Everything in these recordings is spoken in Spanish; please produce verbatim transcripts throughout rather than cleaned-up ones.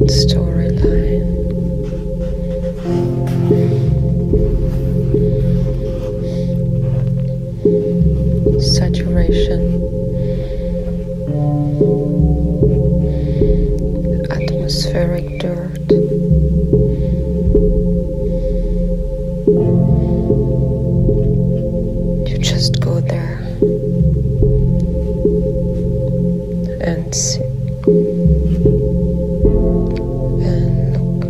storyline. Saturation. Atmospheric dirt. You just go there and sit and look.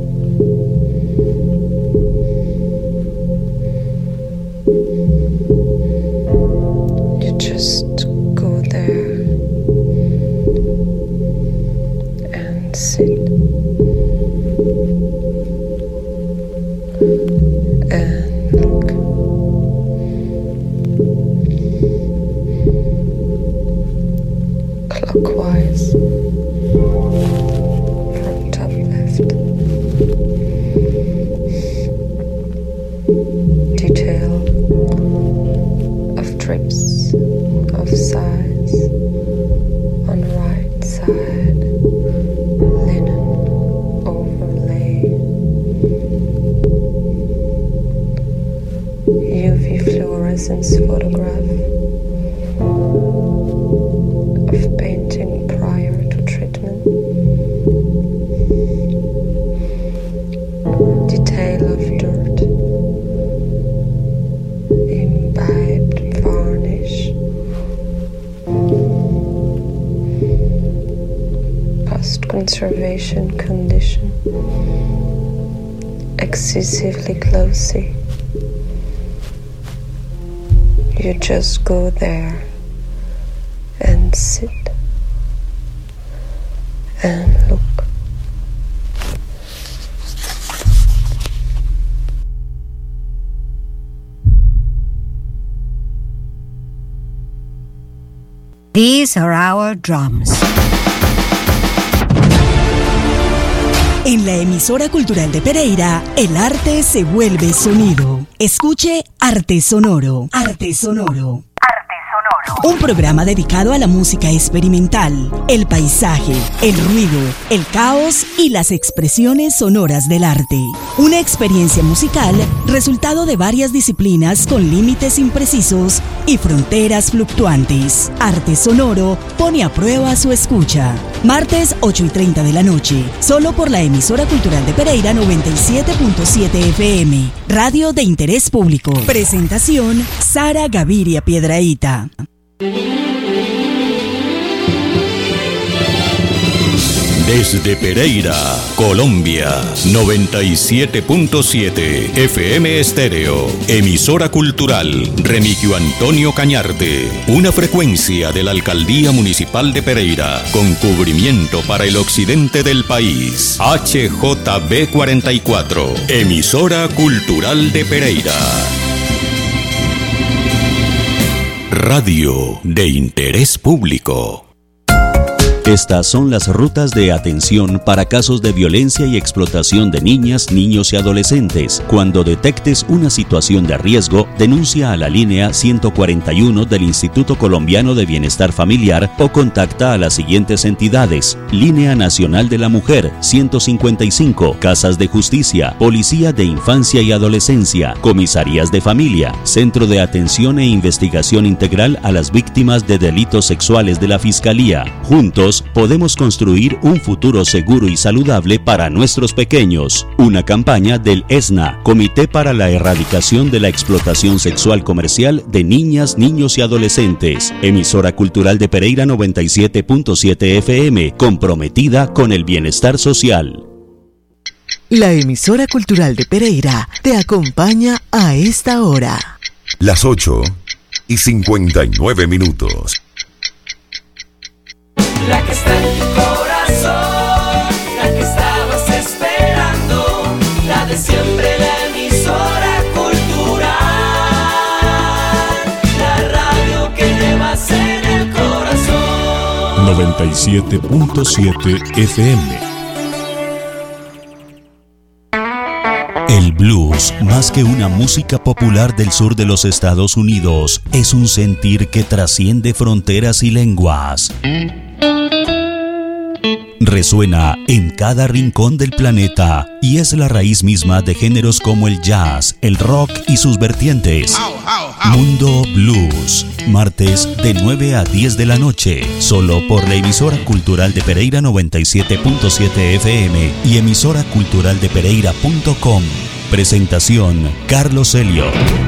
You just go there and sit and look. Clockwise from top left. Detail of drips of size on right side. Linen overlay. U V fluorescence photograph of painting prior to treatment. Detail of dirt. Imbibed varnish. Post-conservation condition. Excessively glossy. You just go there and sit and look. These are our drums. En la emisora cultural de Pereira, el arte se vuelve sonido. Escuche Arte Sonoro. Arte Sonoro. Un programa dedicado a la música experimental, el paisaje, el ruido, el caos y las expresiones sonoras del arte. Una experiencia musical resultado de varias disciplinas con límites imprecisos y fronteras fluctuantes. Arte Sonoro pone a prueba su escucha. Martes ocho y treinta de la noche, solo por la emisora cultural de Pereira noventa y siete punto siete F M, radio de interés público. Presentación, Sara Gaviria Piedrahita. Desde Pereira, Colombia, noventa y siete punto siete F M Estéreo, emisora cultural Remigio Antonio Cañarte, una frecuencia de la Alcaldía Municipal de Pereira, con cubrimiento para el occidente del país, H J B cuarenta y cuatro, emisora cultural de Pereira. Radio de interés público. Estas son las rutas de atención para casos de violencia y explotación de niñas, niños y adolescentes. Cuando detectes una situación de riesgo, denuncia a la línea ciento cuarenta y uno del Instituto Colombiano de Bienestar Familiar o contacta a las siguientes entidades: Línea Nacional de la Mujer ciento cincuenta y cinco, Casas de Justicia, Policía de Infancia y Adolescencia, Comisarías de Familia, Centro de Atención e Investigación Integral a las Víctimas de Delitos Sexuales de la Fiscalía. Juntos podemos construir un futuro seguro y saludable para nuestros pequeños. Una campaña del ESNA, Comité para la Erradicación de la Explotación Sexual Comercial de Niñas, Niños y Adolescentes. Emisora cultural de Pereira noventa y siete punto siete F M, comprometida con el bienestar social. La emisora cultural de Pereira te acompaña a esta hora. Las ocho y cincuenta y nueve minutos. La que está en tu corazón, la que estabas esperando, la de siempre, la emisora cultural, la radio que llevas en el corazón. noventa y siete punto siete F M. El blues, más que una música popular del sur de los Estados Unidos, es un sentir que trasciende fronteras y lenguas. resuena en cada rincón del planeta y es la raíz misma de géneros como el jazz, el rock y sus vertientes. Mundo Blues, martes de nueve a diez de la noche, solo por la emisora cultural de Pereira noventa y siete punto siete F M y emisora cultural de pereira punto com. Presentación Carlos Helio.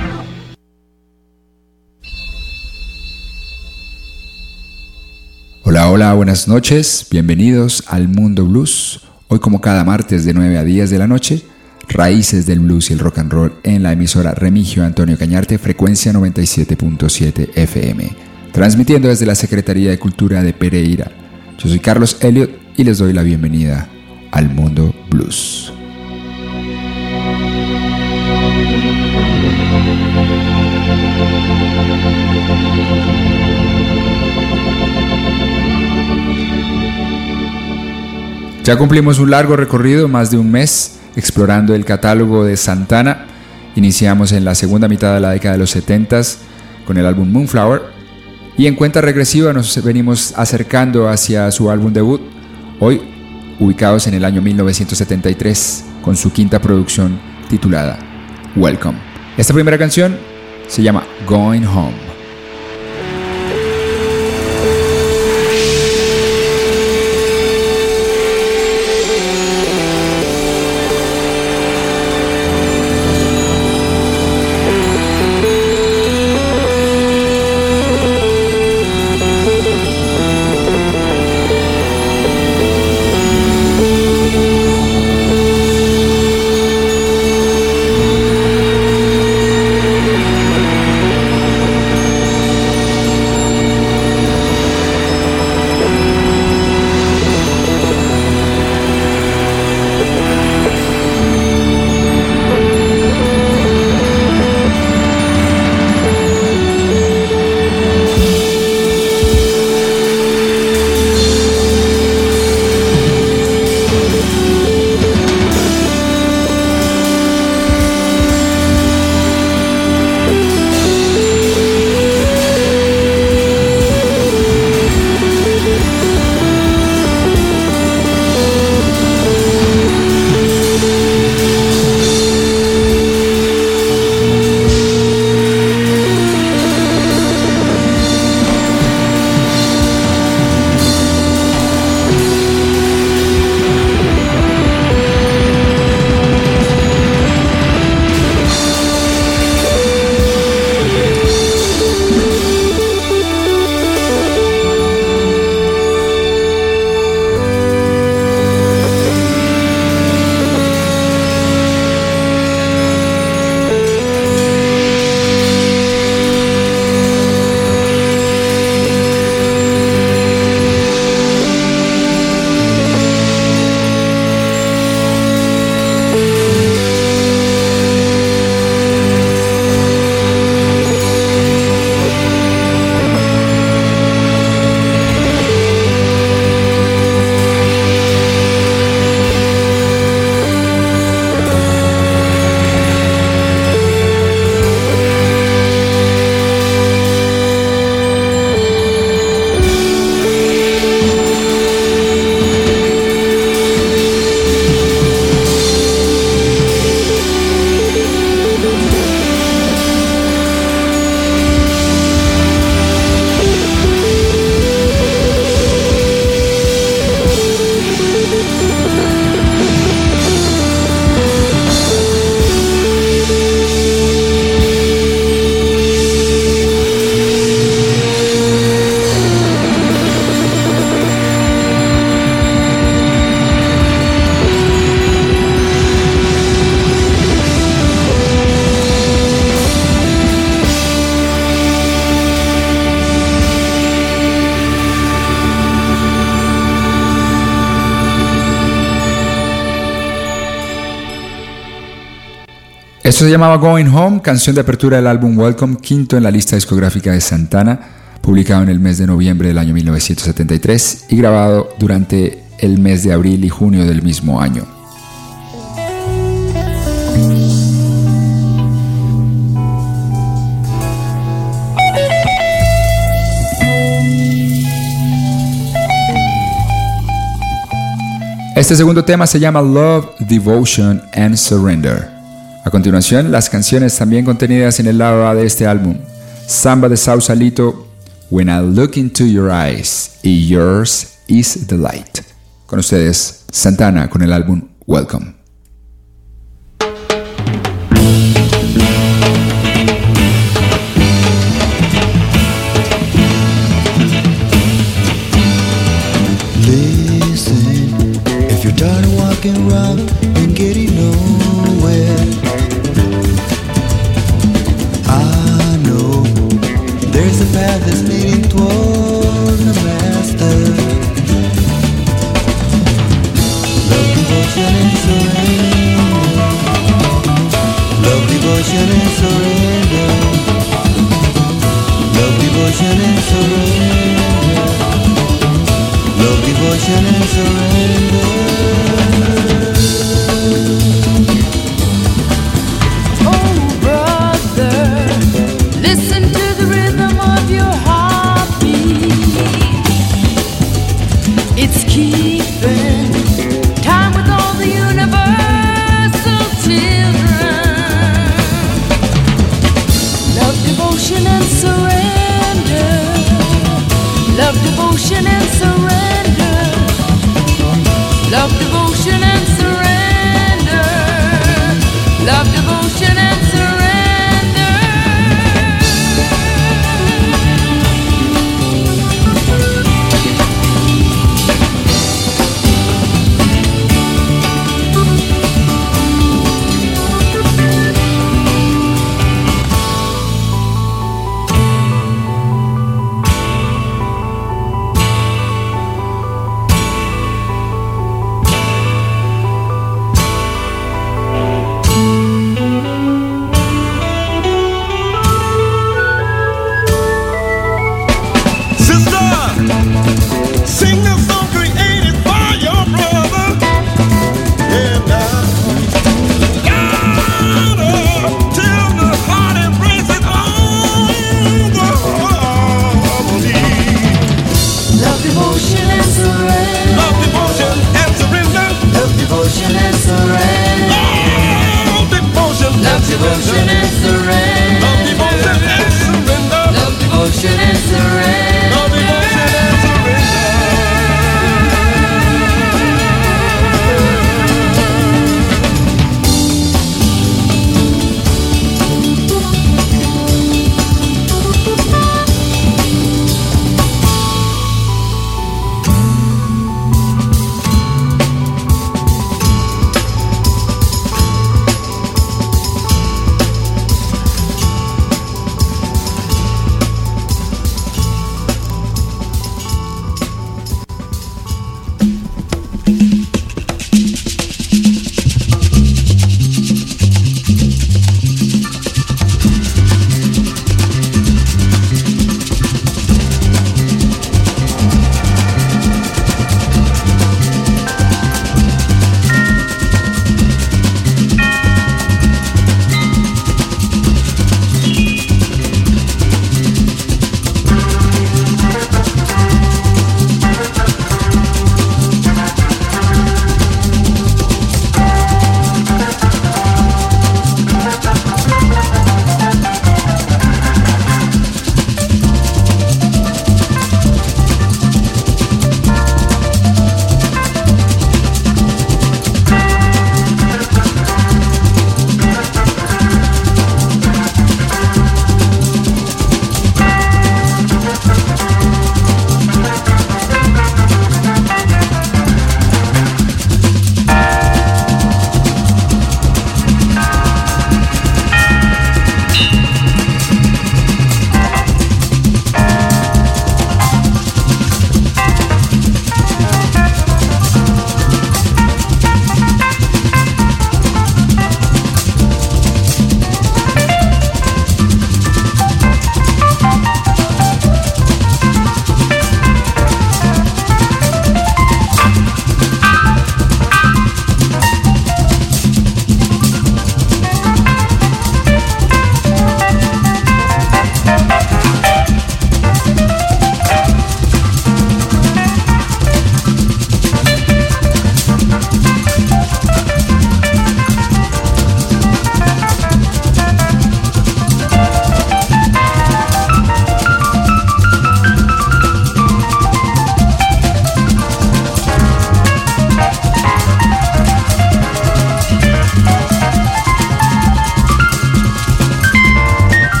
Hola, hola, buenas noches, bienvenidos al Mundo Blues. Hoy, como cada martes de nueve a diez de la noche, raíces del blues y el rock and roll en la emisora Remigio Antonio Cañarte, frecuencia noventa y siete punto siete F M, transmitiendo desde la Secretaría de Cultura de Pereira. Yo soy Carlos Elliot y les doy la bienvenida al Mundo Blues. Ya cumplimos un largo recorrido, más de un mes, explorando el catálogo de Santana. Iniciamos en la segunda mitad de la década de los setentas con el álbum Moonflower y en cuenta regresiva nos venimos acercando hacia su álbum debut, hoy ubicados en el año mil novecientos setenta y tres con su quinta producción titulada Welcome. Esta primera canción se llama Going Home. Esto se llamaba Going Home, canción de apertura del álbum Welcome, quinto en la lista discográfica de Santana, publicado en el mes de noviembre del año mil novecientos setenta y tres y grabado durante el mes de abril y junio del mismo año. Este segundo tema se llama Love, Devotion and Surrender. A continuación, las canciones también contenidas en el lado A de este álbum: Samba de Sausalito, When I Look Into Your Eyes y Yours Is the Light. Con ustedes, Santana con el álbum Welcome. Listen, if you're tired of walking around and getting nowhere, I know there's a path that's leading toward the master. Love, devotion and surrender. Love, devotion and surrender. Love, devotion and surrender. Love, devotion and surrender. Oh, brother, listen to the rhythm of your heartbeat. It's keeping time with all the universal children. Love, devotion and surrender. Love, devotion and surrender. Love, devotion and surrender. Love, devotion and surrender.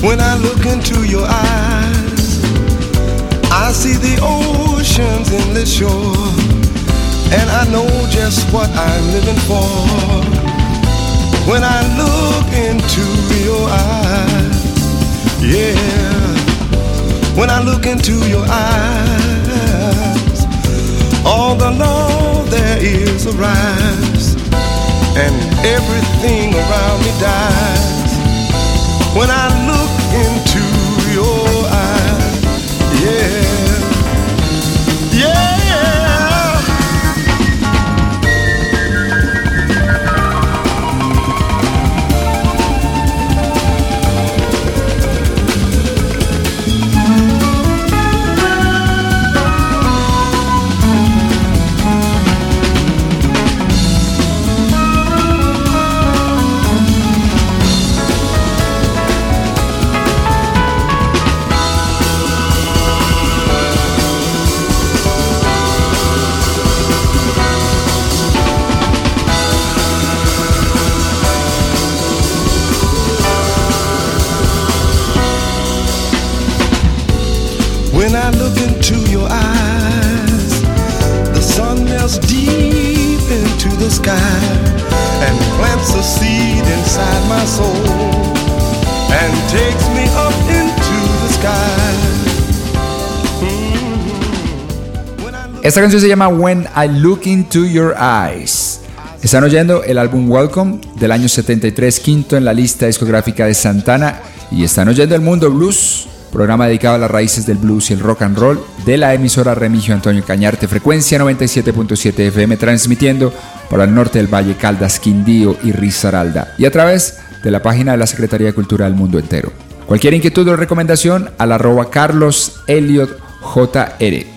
When I look into your eyes, I see the ocean's endless shore, and I know just what I'm living for. When I look into your eyes, yeah. When I look into your eyes, all the love there is arrives, and everything around me dies. When I look into your eyes, yeah, yeah. When I look into your eyes, the sun melts deep into the sky and plants a seed inside my soul and takes me up into the sky. Mm-hmm. Esta canción se llama When I Look Into Your Eyes. Están oyendo el álbum Welcome del año setenta y tres, quinto en la lista discográfica de Santana, y están oyendo El Mundo Blues, programa dedicado a las raíces del blues y el rock and roll de la emisora Remigio Antonio Cañarte, frecuencia noventa y siete punto siete F M, transmitiendo para el norte del Valle, Caldas, Quindío y Risaralda, y a través de la página de la Secretaría de Cultura del mundo entero. Cualquier inquietud o recomendación al arroba Carlos Elliot J R.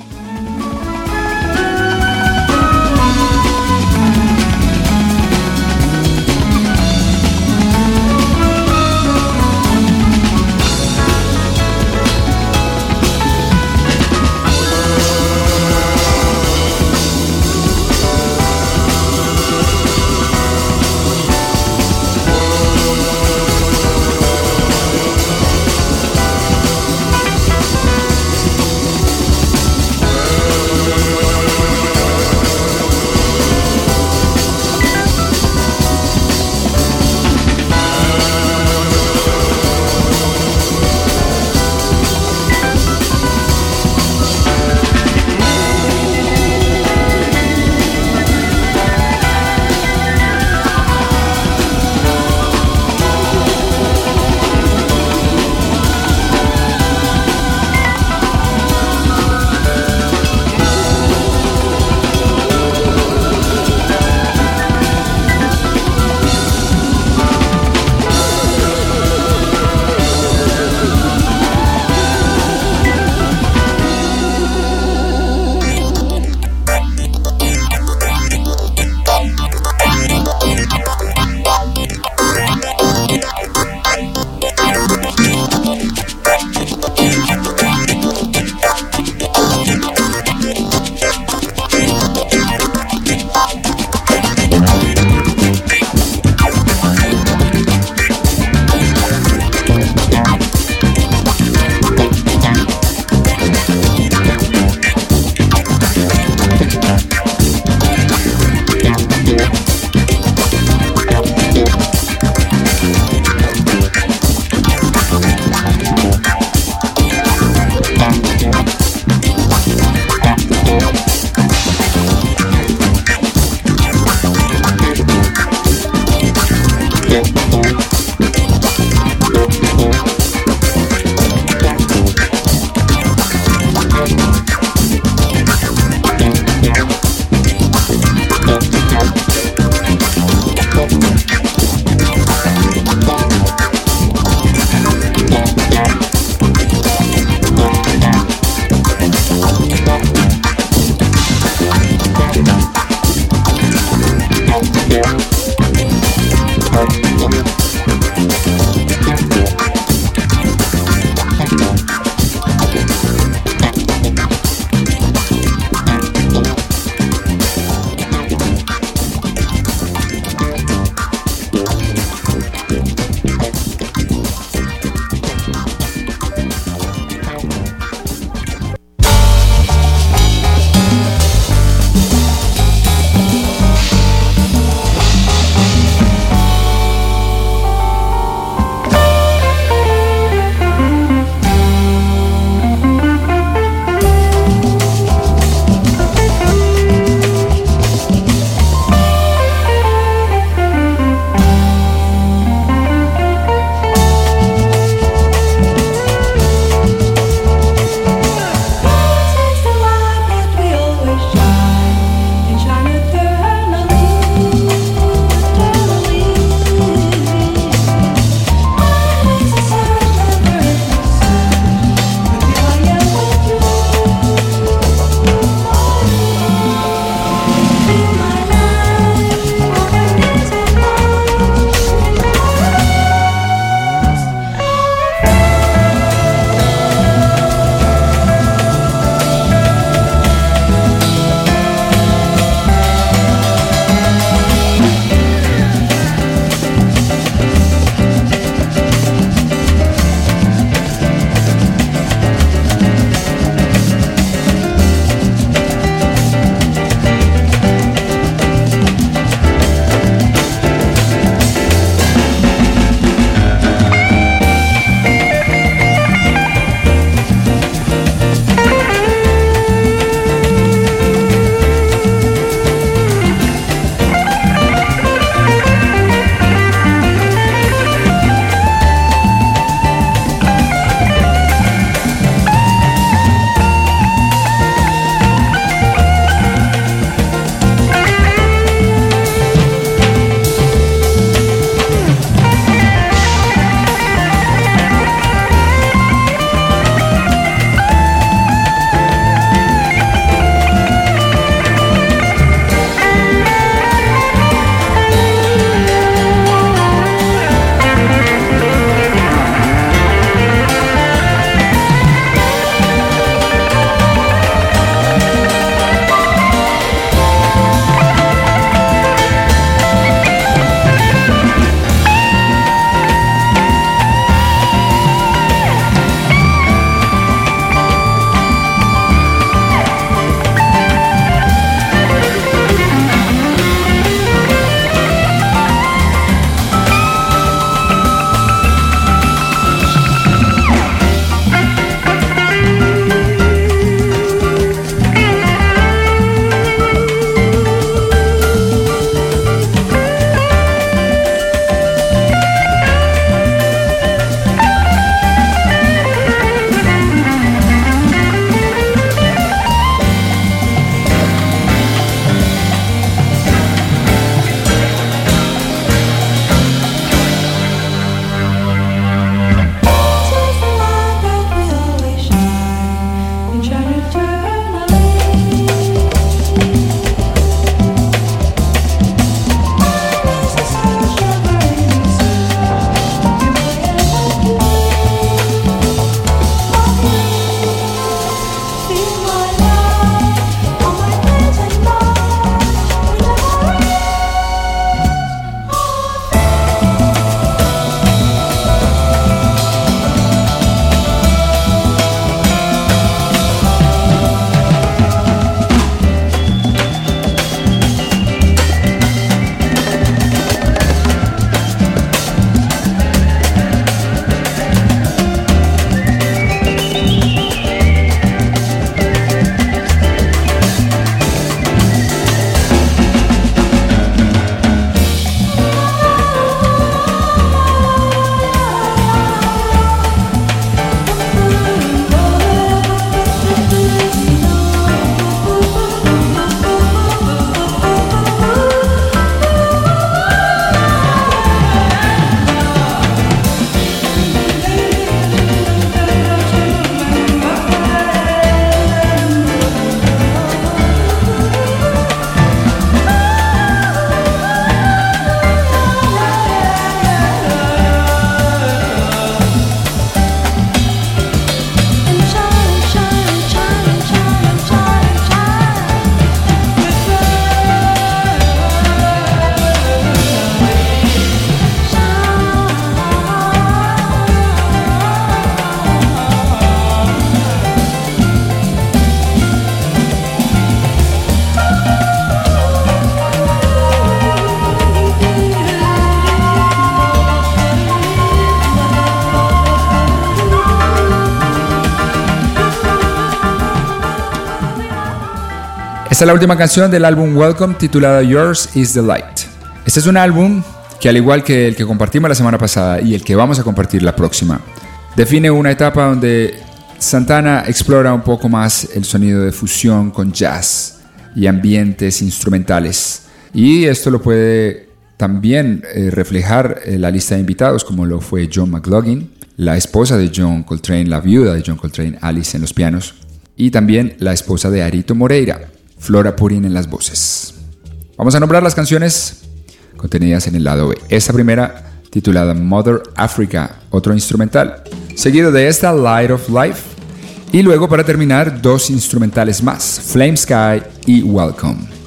Esta es la última canción del álbum Welcome, titulada Yours is the Light. Este es un álbum que, al igual que el que compartimos la semana pasada y el que vamos a compartir la próxima, define una etapa donde Santana explora un poco más el sonido de fusión con jazz y ambientes instrumentales. Y esto lo puede también eh, reflejar eh, la lista de invitados, como lo fue John McLaughlin, la esposa de John Coltrane, la viuda de John Coltrane, Alice en los pianos, y también la esposa de Arito Moreira, Flora Purin en las voces. Vamos a nombrar las canciones contenidas en el lado B. Esta primera, titulada Mother Africa, otro instrumental, seguido de esta Light of Life, y luego, para terminar, dos instrumentales más, Flame Sky y Welcome.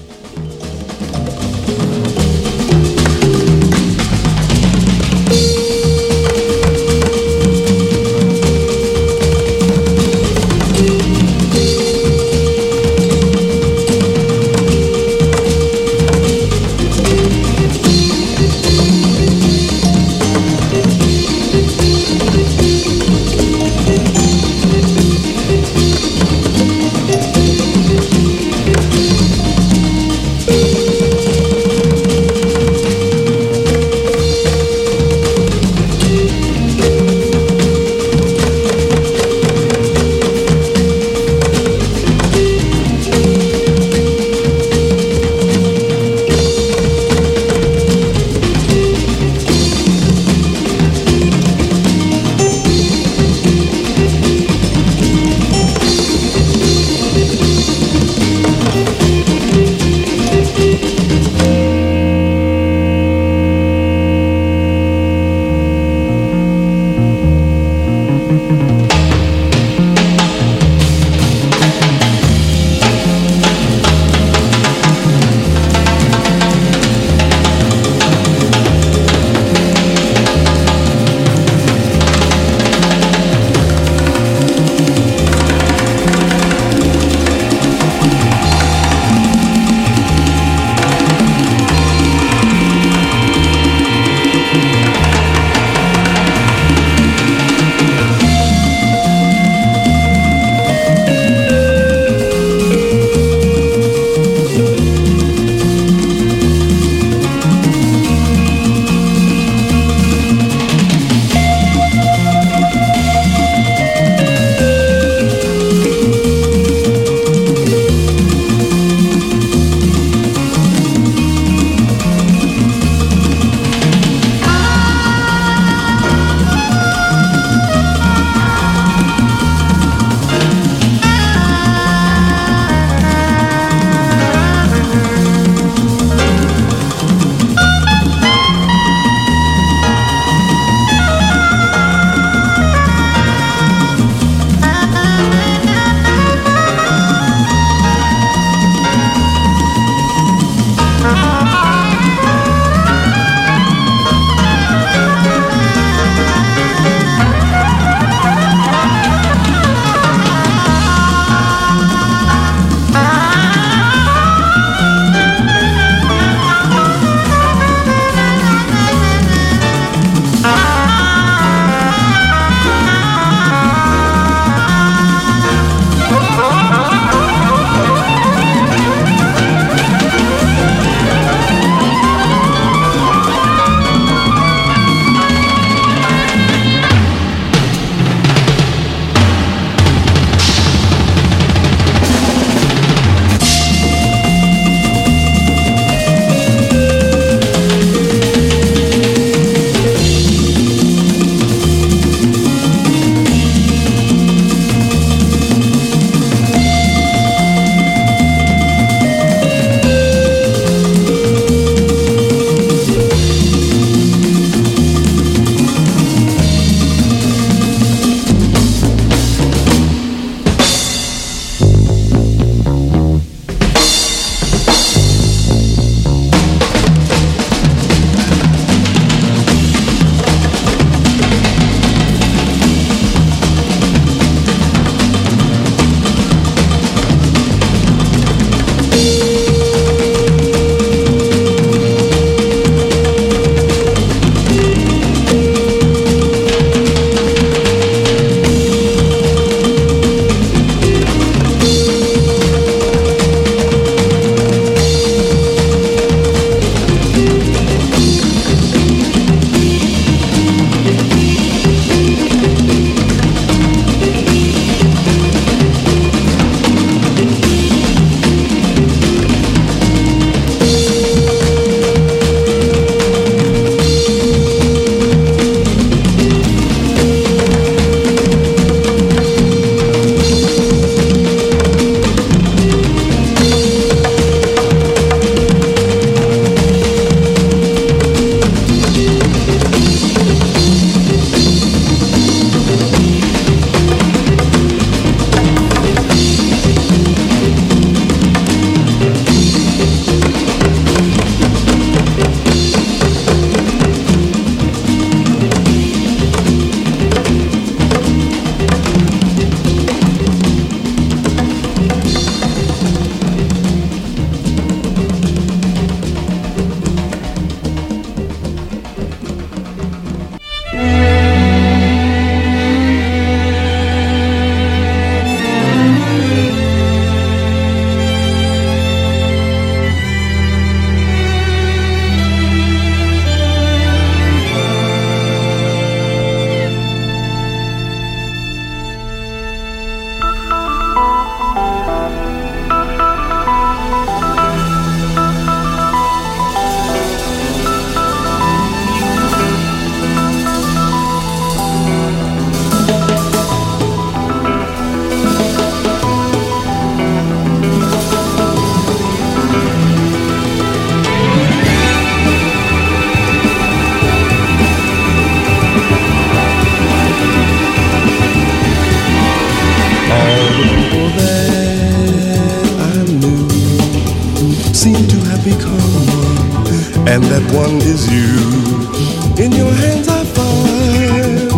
and that one is you. In your hands I find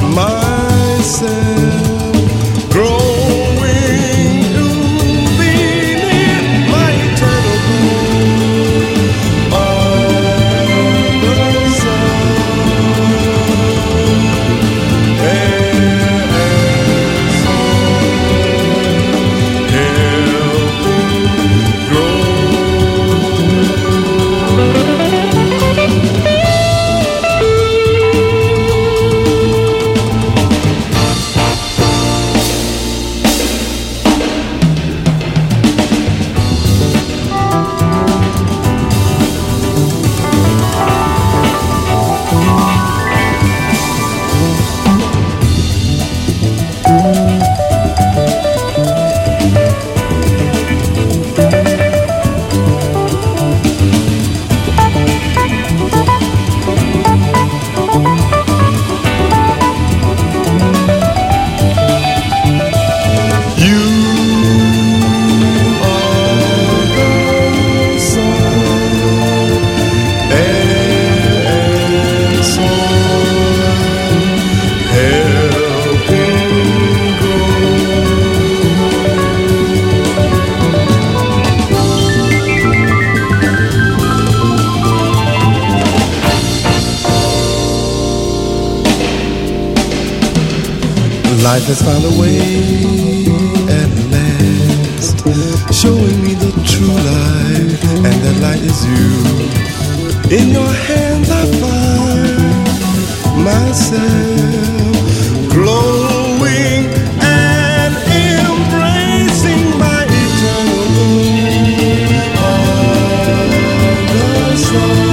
myself growing to be near my eternal goal. Under the sun, air and sun, help grow. Life has found a way at last, showing me the true light, and that light is you. In your hands I find myself glowing and embracing my eternal goal. Under the sun.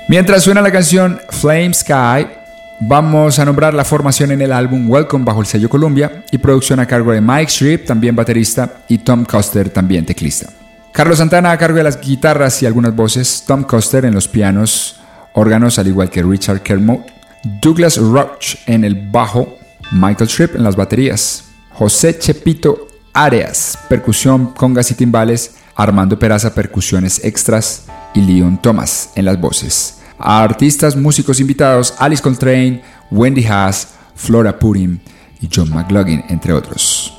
Mientras suena la canción Flame Sky, vamos a nombrar la formación en el álbum Welcome bajo el sello Columbia y producción a cargo de Mike Shreve, también baterista, y Tom Custer, también teclista. Carlos Santana a cargo de las guitarras y algunas voces, Tom Custer en los pianos, órganos, al igual que Richard Kermode, Douglas Roach en el bajo, Michael Tripp en las baterías, José Chepito Arias, percusión, congas y timbales, Armando Peraza, percusiones extras, y Leon Thomas en las voces. A artistas, músicos invitados, Alice Coltrane, Wendy Haas, Flora Purim y John McLaughlin, entre otros.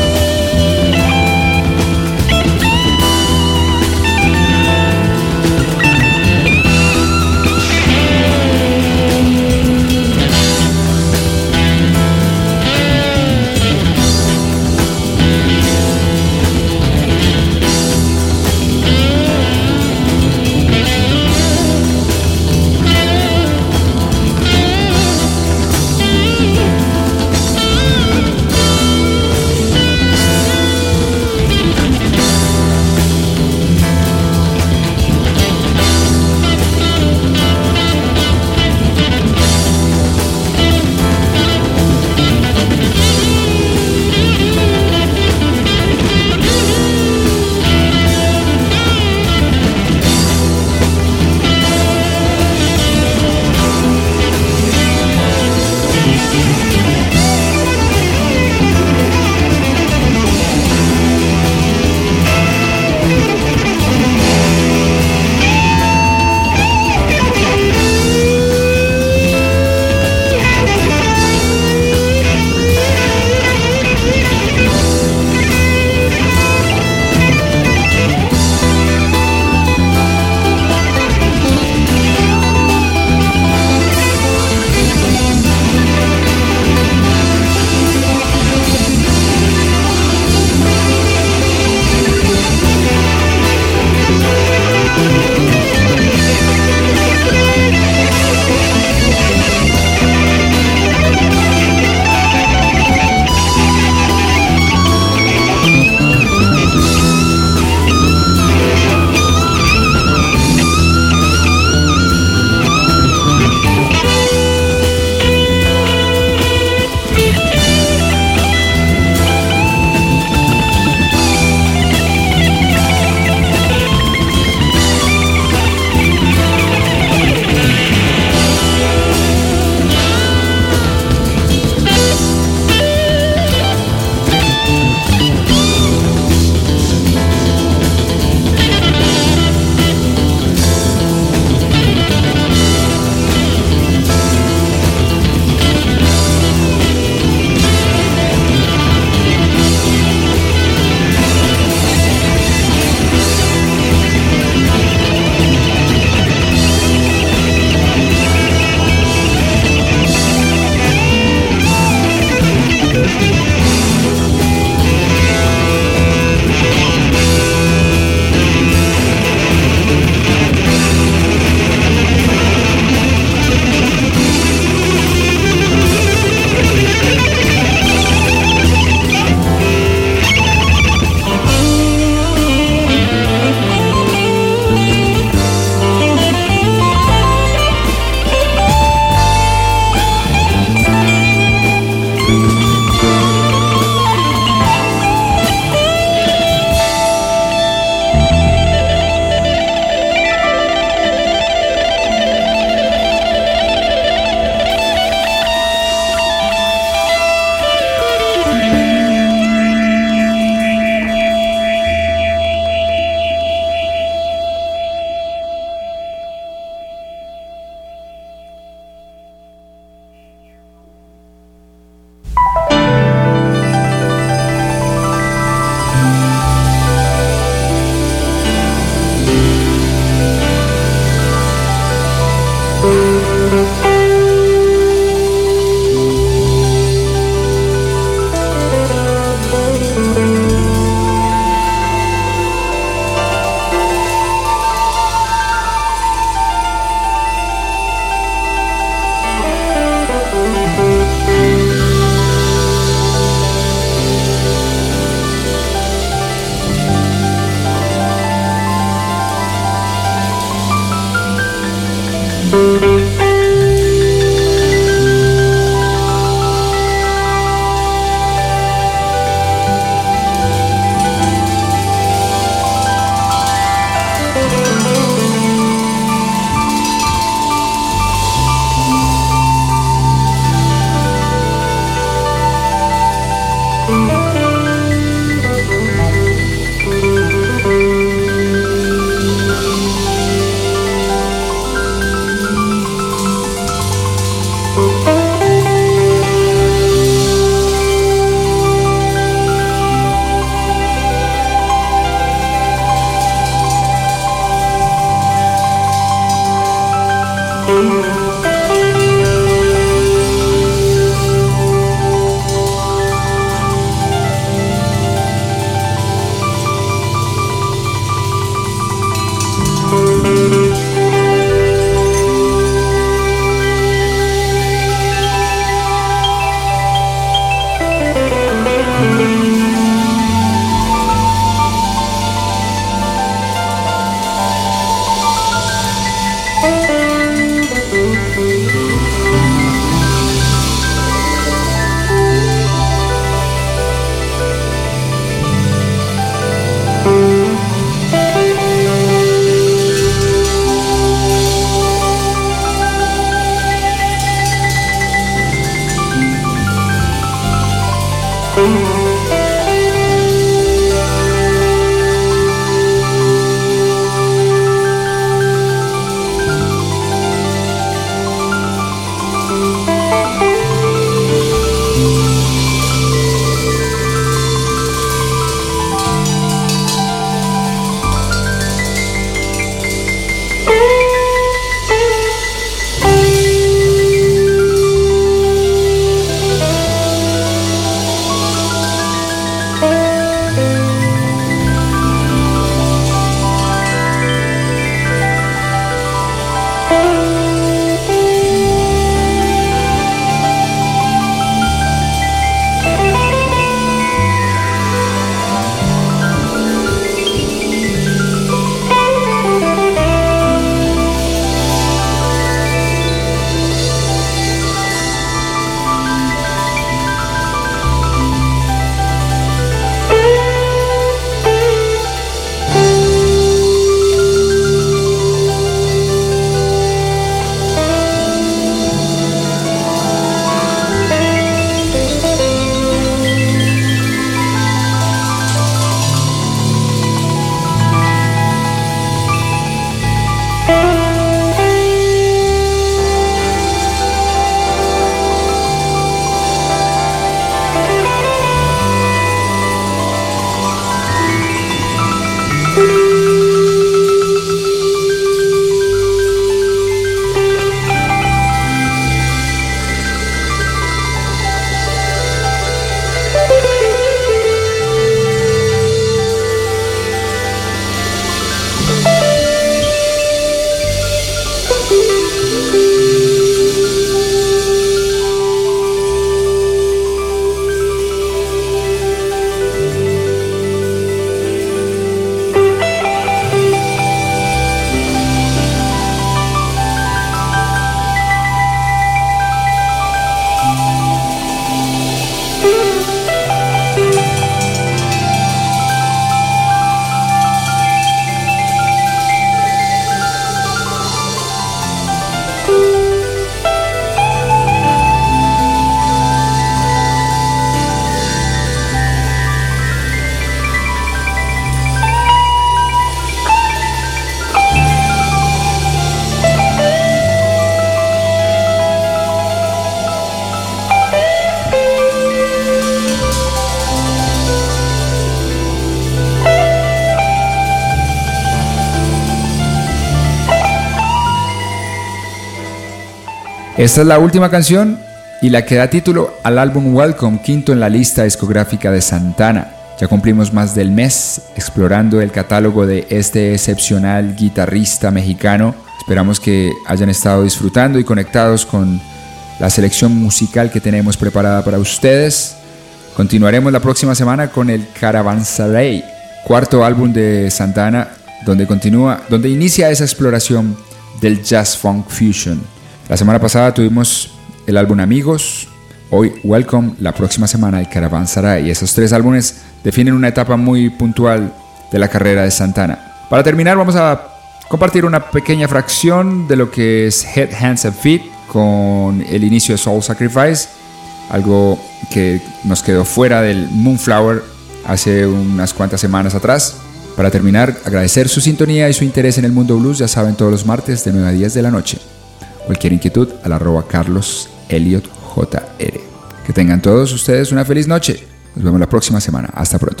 Esta es la última canción y la que da título al álbum Welcome, quinto en la lista discográfica de Santana. Ya cumplimos más del mes explorando el catálogo de este excepcional guitarrista mexicano. Esperamos que hayan estado disfrutando y conectados con la selección musical que tenemos preparada para ustedes. Continuaremos la próxima semana con el Caravanserai, cuarto álbum de Santana, donde continúa, donde inicia esa exploración del jazz funk fusion. La semana pasada tuvimos el álbum Amigos, hoy Welcome, la próxima semana el Caravanserai, y esos tres álbumes definen una etapa muy puntual de la carrera de Santana. Para terminar vamos a compartir una pequeña fracción de lo que es Head, Hands and Feet con el inicio de Soul Sacrifice, algo que nos quedó fuera del Moonflower hace unas cuantas semanas atrás. Para terminar, agradecer su sintonía y su interés en el mundo blues, ya saben, todos los martes de nueve a diez de la noche. Cualquier inquietud al arroba Carlos Elliot J R. Que tengan todos ustedes una feliz noche. Nos vemos la próxima semana. Hasta pronto.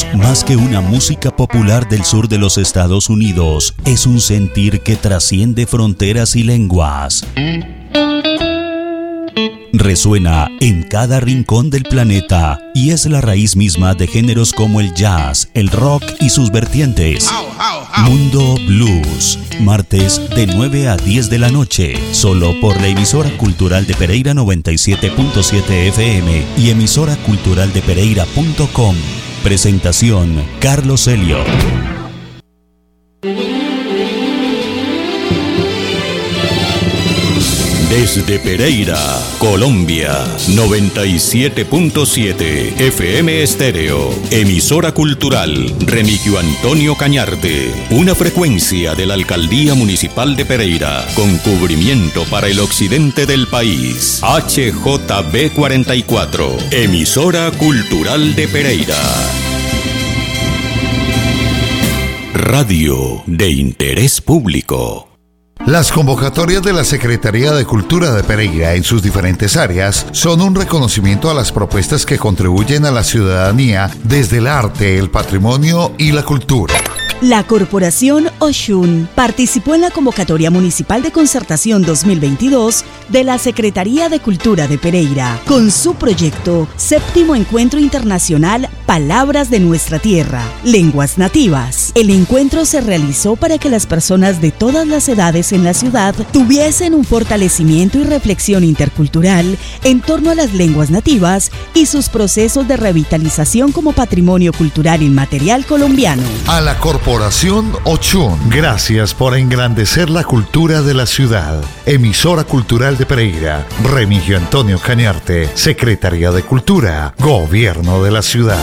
Más que una música popular del sur de los Estados Unidos, es un sentir que trasciende fronteras y lenguas. Resuena en cada rincón del planeta y es la raíz misma de géneros como el jazz, el rock y sus vertientes. Mundo Blues, martes de nueve a diez de la noche, solo por la emisora cultural de Pereira noventa y siete punto siete F M y emisora cultural de pereira punto com. Presentación, Carlos Elliot. Desde Pereira, Colombia, noventa y siete punto siete F M Estéreo, emisora cultural Remigio Antonio Cañarte, una frecuencia de la Alcaldía Municipal de Pereira, con cubrimiento para el occidente del país, H J B cuarenta y cuatro, emisora cultural de Pereira. Radio de interés público. Las convocatorias de la Secretaría de Cultura de Pereira en sus diferentes áreas son un reconocimiento a las propuestas que contribuyen a la ciudadanía desde el arte, el patrimonio y la cultura. La Corporación Oshun participó en la convocatoria municipal de concertación dos mil veintidós de la Secretaría de Cultura de Pereira, con su proyecto Séptimo Encuentro Internacional Palabras de Nuestra Tierra, Lenguas Nativas. El encuentro se realizó para que las personas de todas las edades en la ciudad tuviesen un fortalecimiento y reflexión intercultural en torno a las lenguas nativas y sus procesos de revitalización como patrimonio cultural inmaterial colombiano. A la Corporación Ochun, gracias por engrandecer la cultura de la ciudad. Emisora Cultural de Pereira, Remigio Antonio Cañarte, Secretaría de Cultura, Gobierno de la Ciudad.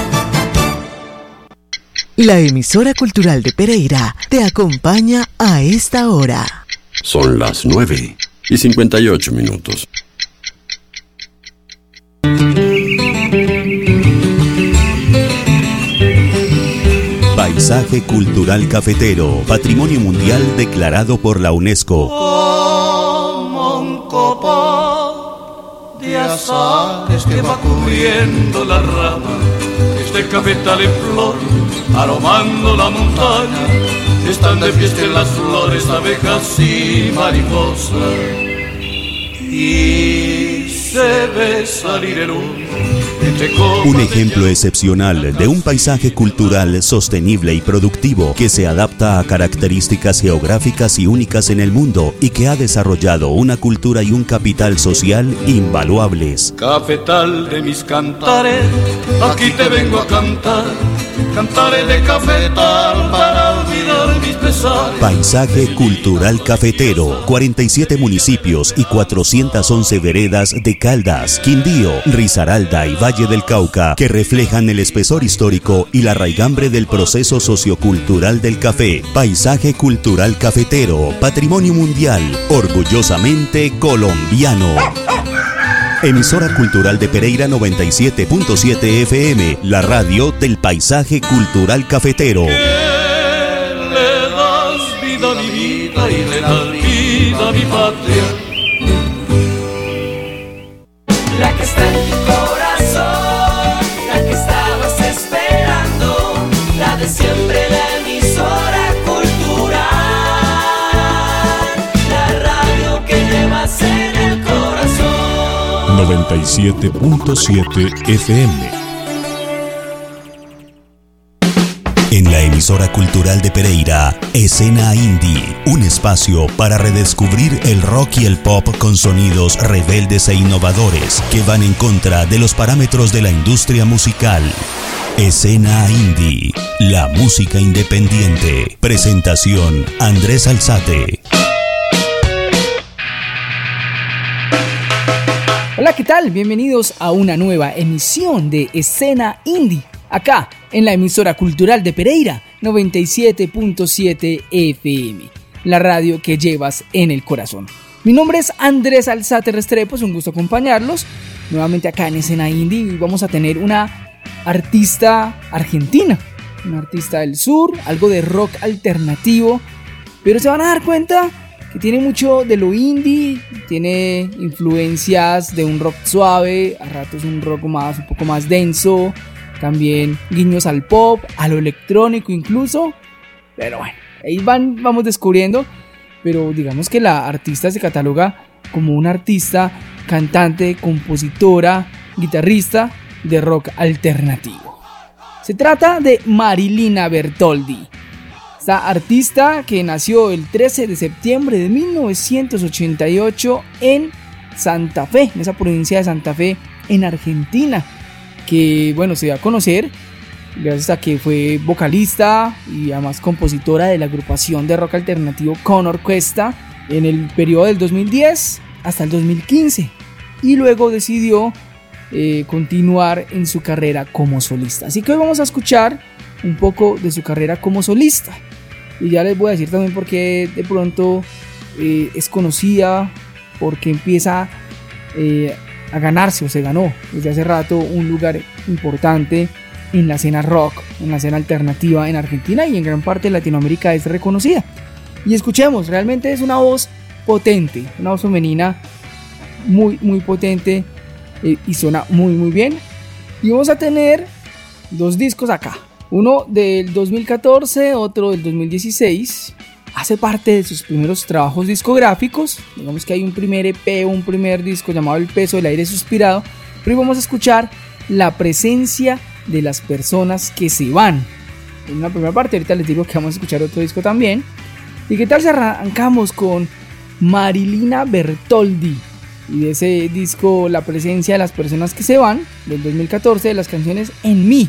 La emisora cultural de Pereira te acompaña a esta hora. Son las nueve y cincuenta y ocho minutos. Paisaje cultural cafetero, patrimonio mundial declarado por la UNESCO. Como un copo de azares que va cubriendo la rama, este cafetal en flor, aromando la montaña, están de fiesta en las flores, abejas y mariposas, y se ve salir el humo. Un ejemplo excepcional de un paisaje cultural sostenible y productivo que se adapta a características geográficas y únicas en el mundo y que ha desarrollado una cultura y un capital social invaluables. Cafetal de mis cantares, aquí te vengo a cantar, cantaré de cafetal para olvidar mis pesares. Paisaje cultural cafetero, cuarenta y siete municipios y cuatrocientas once veredas de Caldas, Quindío, Risaralda y Valle del Cauca, que reflejan el espesor histórico y la raigambre del proceso sociocultural del café. Paisaje cultural cafetero, patrimonio mundial, orgullosamente colombiano. Emisora cultural de Pereira noventa y siete punto siete F M, la radio del paisaje cultural cafetero. Le das vida a mi vida y le das vida a mi patria. La que está en tu corazón, la que estabas esperando, la de siempre, la emisora cultural, la radio que llevas en el corazón. noventa y siete punto siete F M. En la emisora cultural de Pereira, Escena Indie, un espacio para redescubrir el rock y el pop con sonidos rebeldes e innovadores que van en contra de los parámetros de la industria musical. Escena Indie, la música independiente. Presentación, Andrés Alzate. Hola, ¿qué tal? Bienvenidos a una nueva emisión de Escena Indie, acá en la emisora cultural de Pereira, noventa y siete punto siete F M, la radio que llevas en el corazón. Mi nombre es Andrés Alzate Restrepo, es un gusto acompañarlos nuevamente acá en Escena Indie y vamos a tener una artista argentina, una artista del sur, algo de rock alternativo, pero se van a dar cuenta que tiene mucho de lo indie, tiene influencias de un rock suave, a ratos un rock más, un poco más denso, también guiños al pop, a lo electrónico incluso, pero bueno, ahí van, vamos descubriendo, pero digamos que la artista se cataloga como una artista, cantante, compositora, guitarrista de rock alternativo. Se trata de Marilina Bertoldi, esta artista que nació el trece de septiembre de mil novecientos ochenta y ocho en Santa Fe, en esa provincia de Santa Fe, en Argentina, que bueno, se dio a conocer gracias a que fue vocalista y además compositora de la agrupación de rock alternativo Con Orquesta en el periodo del dos mil diez hasta el dos mil quince, y luego decidió eh, continuar en su carrera como solista. Así que hoy vamos a escuchar un poco de su carrera como solista, y ya les voy a decir también por qué de pronto eh, es conocida, porque empieza eh, a ganarse o se ganó desde hace rato un lugar importante en la escena rock, en la escena alternativa en Argentina y en gran parte de Latinoamérica es reconocida. Y escuchemos, realmente es una voz potente, una voz femenina muy muy potente eh, y suena muy muy bien. Y vamos a tener dos discos acá, uno del dos mil catorce, otro del dos mil dieciséis. Hace parte de sus primeros trabajos discográficos. Digamos que hay un primer E P, un primer disco llamado El peso del aire suspirado. Pero hoy vamos a escuchar La presencia de las personas que se van. En una primera parte, ahorita les digo que vamos a escuchar otro disco también. ¿Y qué tal si arrancamos con Marilina Bertoldi? Y de ese disco La presencia de las personas que se van, del dos mil catorce, de las canciones En mí,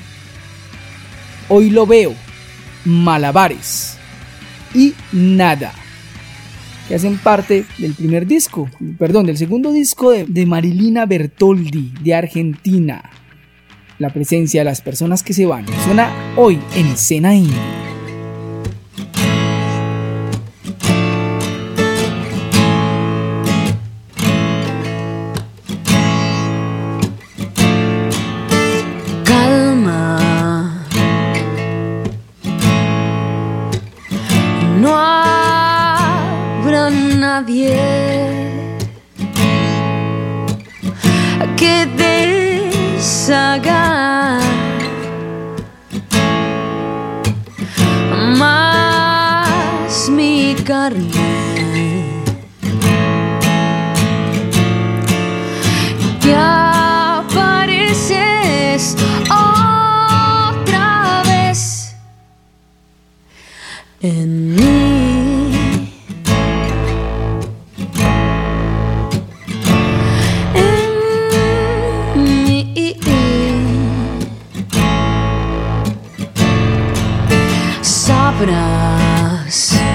Hoy lo veo, Malabares y Nada, que hacen parte del primer disco, perdón, del segundo disco de, de Marilina Bertoldi, de Argentina. La presencia de las personas que se van. Suena hoy en Escena Indie. Calma, no habrá nadie que deshaga más mi carne, que apareces otra vez en mí. Sabrás